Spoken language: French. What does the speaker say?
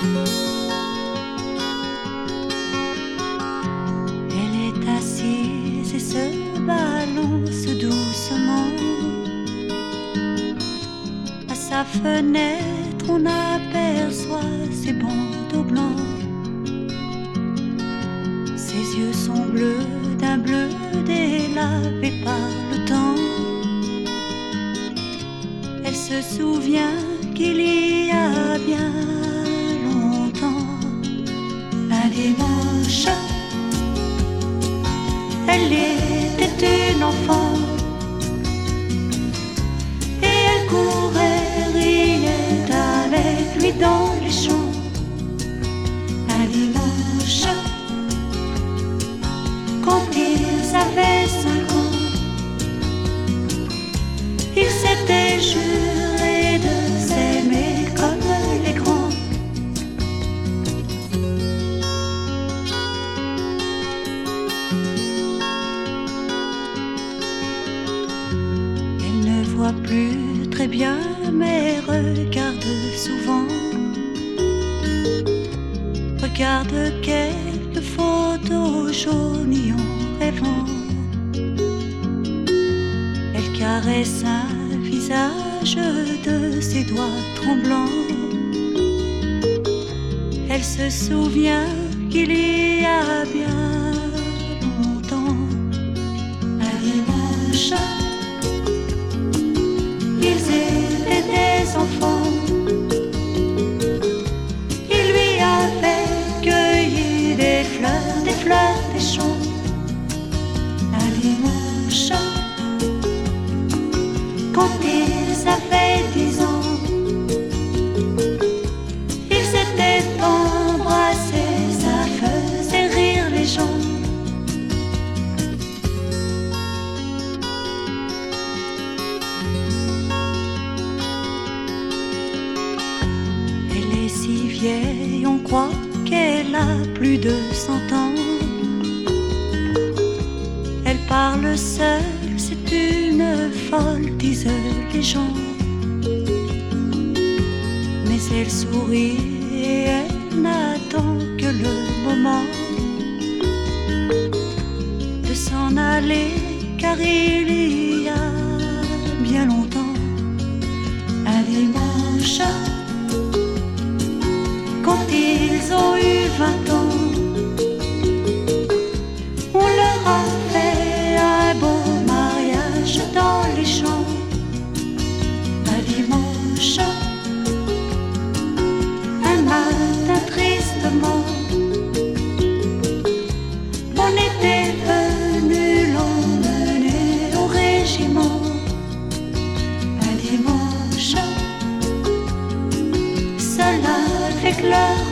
Elle est assise et se balance doucement. À sa fenêtre, on aperçoit ses bandeaux blancs. Ses yeux sont bleus d'un bleu délavé par le temps. Elle se souvient qu'il y a bien longtemps, un dimanche, elle était une enfant. Et elle courait, riait avec lui dans les champs. Un dimanche, quand ils avaient 5 ans, ils s'étaient jurés de s'aimer comme les grands. Elle ne voit plus très bien, mais regarde souvent. Regarde quelques photos jaunes y en rêvant. Elle caresse un visage de ses doigts tremblants. Elle se souvient qu'il y a bien longtemps, un dimanche, ils étaient des enfants. Il lui avait cueilli des fleurs des champs. Un dimanche, quand ils avaient 10 ans, ils s'étaient embrassés, ça faisait rire les gens. Elle est si vieille, on croit qu'elle a plus de 100 ans. Elle parle seule, c'est une folle, disent les gens. Mais elle sourit et elle n'attend que le moment de s'en aller, car il y a bien longtemps, un dimanche, quand ils ont eu 20 ans, on leur a fait un beau mariage dans les champs. Un dimanche, un matin tristement, on était venu l'emmener au régiment. Un dimanche, seul avec leur